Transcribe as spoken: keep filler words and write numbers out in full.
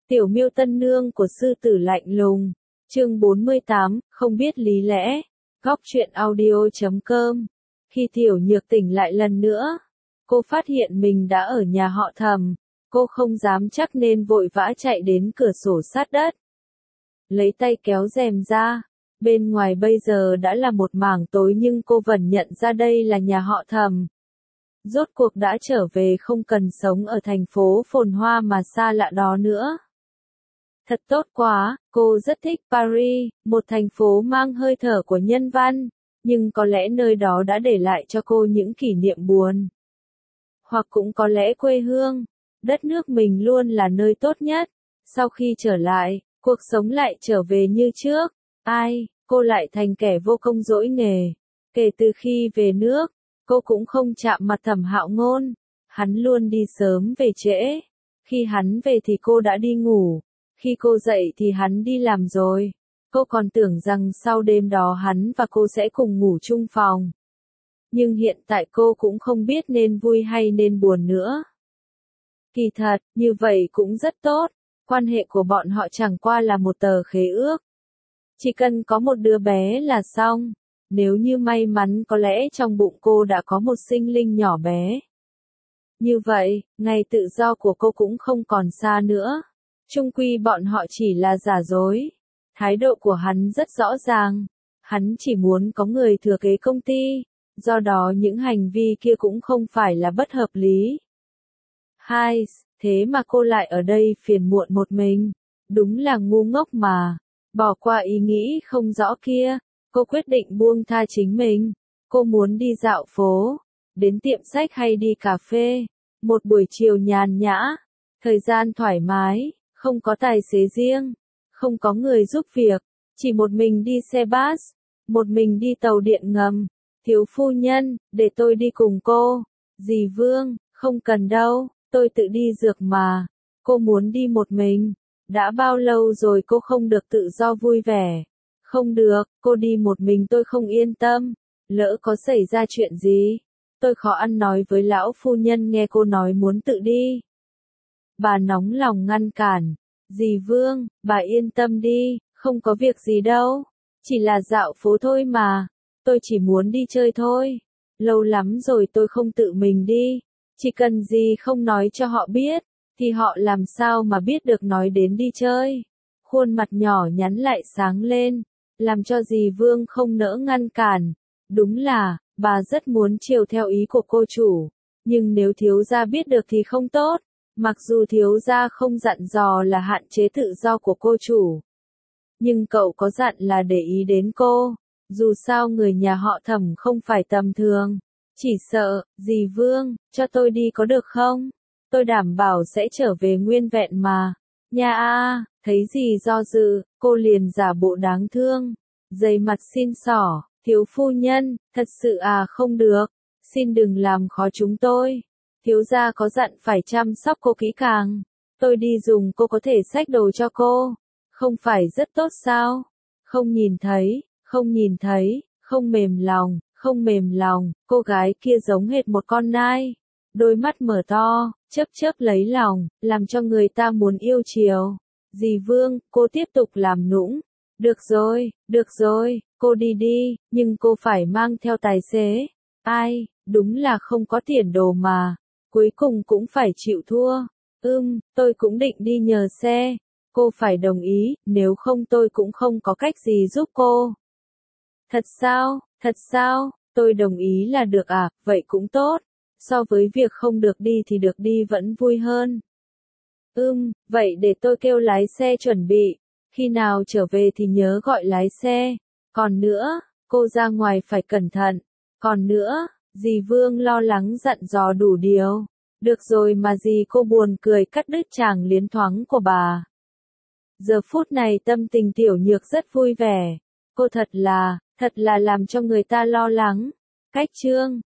Tiểu Miêu tân nương của sư tử lạnh lùng. Chương bốn mươi tám, không biết lý lẽ. Góc truyện audio chấm com. Khi Tiểu Nhược tỉnh lại lần nữa, cô phát hiện mình đã ở nhà họ Thẩm. Cô không dám chắc nên vội vã chạy đến cửa sổ sát đất. Lấy tay kéo rèm ra. Bên ngoài bây giờ đã là một mảng tối nhưng cô vẫn nhận ra đây là nhà họ Thẩm. Rốt cuộc đã trở về, không cần sống ở thành phố phồn hoa mà xa lạ đó nữa. Thật tốt quá, cô rất thích Paris, một thành phố mang hơi thở của nhân văn, nhưng có lẽ nơi đó đã để lại cho cô những kỷ niệm buồn. Hoặc cũng có lẽ quê hương, đất nước mình luôn là nơi tốt nhất. Sau khi trở lại, cuộc sống lại trở về như trước. Ai, cô lại thành kẻ vô công dỗi nghề. Kể từ khi về nước, cô cũng không chạm mặt Thẩm Hạo Ngôn. Hắn luôn đi sớm về trễ. Khi hắn về thì cô đã đi ngủ. Khi cô dậy thì hắn đi làm rồi. Cô còn tưởng rằng sau đêm đó hắn và cô sẽ cùng ngủ chung phòng. Nhưng hiện tại cô cũng không biết nên vui hay nên buồn nữa. Kỳ thật, như vậy cũng rất tốt. Quan hệ của bọn họ chẳng qua là một tờ khế ước. Chỉ cần có một đứa bé là xong. Nếu như may mắn có lẽ trong bụng cô đã có một sinh linh nhỏ bé. Như vậy, ngày tự do của cô cũng không còn xa nữa. Chung quy bọn họ chỉ là giả dối. Thái độ của hắn rất rõ ràng. Hắn chỉ muốn có người thừa kế công ty. Do đó những hành vi kia cũng không phải là bất hợp lý. Hai, thế mà cô lại ở đây phiền muộn một mình. Đúng là ngu ngốc mà. Bỏ qua ý nghĩ không rõ kia. Cô quyết định buông tha chính mình. Cô muốn đi dạo phố. Đến tiệm sách hay đi cà phê. Một buổi chiều nhàn nhã. Thời gian thoải mái. Không có tài xế riêng, không có người giúp việc, chỉ một mình đi xe bus, một mình đi tàu điện ngầm. Thiếu phu nhân, để tôi đi cùng cô. Dì Vương, không cần đâu, tôi tự đi dược mà. Cô muốn đi một mình. Đã bao lâu rồi cô không được tự do vui vẻ. Không được, cô đi một mình tôi không yên tâm. Lỡ có xảy ra chuyện gì, tôi khó ăn nói với lão phu nhân nghe cô nói muốn tự đi. Bà nóng lòng ngăn cản. Dì Vương, bà yên tâm đi, không có việc gì đâu. Chỉ là dạo phố thôi mà. Tôi chỉ muốn đi chơi thôi. Lâu lắm rồi tôi không tự mình đi. Chỉ cần dì không nói cho họ biết, thì họ làm sao mà biết được nói đến đi chơi. Khuôn mặt nhỏ nhắn lại sáng lên, làm cho dì Vương không nỡ ngăn cản. Đúng là, bà rất muốn chiều theo ý của cô chủ. Nhưng nếu thiếu gia biết được thì không tốt. Mặc dù thiếu gia không dặn dò là hạn chế tự do của cô chủ. Nhưng cậu có dặn là để ý đến cô. Dù sao người nhà họ Thẩm không phải tầm thường. Chỉ sợ, dì Vương, cho tôi đi có được không? Tôi đảm bảo sẽ trở về nguyên vẹn mà. Nha a, thấy dì do dự, cô liền giả bộ đáng thương. Dày mặt xin xỏ, thiếu phu nhân, thật sự à không được. Xin đừng làm khó chúng tôi. Thiếu gia có dặn phải chăm sóc cô kỹ càng. Tôi đi dùng cô có thể xách đồ cho cô. Không phải rất tốt sao? Không nhìn thấy, không nhìn thấy, không mềm lòng, không mềm lòng. Cô gái kia giống hệt một con nai. Đôi mắt mở to, chớp chớp lấy lòng, làm cho người ta muốn yêu chiều. Dì Vương, cô tiếp tục làm nũng. Được rồi, được rồi, cô đi đi, nhưng cô phải mang theo tài xế. Ai, đúng là không có tiền đồ mà. Cuối cùng cũng phải chịu thua. Ừm, tôi cũng định đi nhờ xe. Cô phải đồng ý, nếu không tôi cũng không có cách gì giúp cô. Thật sao, thật sao, tôi đồng ý là được à, vậy cũng tốt. So với việc không được đi thì được đi vẫn vui hơn. Ừm, vậy để tôi kêu lái xe chuẩn bị. Khi nào trở về thì nhớ gọi lái xe. Còn nữa, cô ra ngoài phải cẩn thận. Còn nữa, dì Vương lo lắng dặn dò đủ điều. Được rồi mà dì, cô buồn cười cắt đứt chàng liến thoáng của bà. Giờ phút này tâm tình Tiểu Nhược rất vui vẻ. Cô thật là, thật là làm cho người ta lo lắng. Cách chương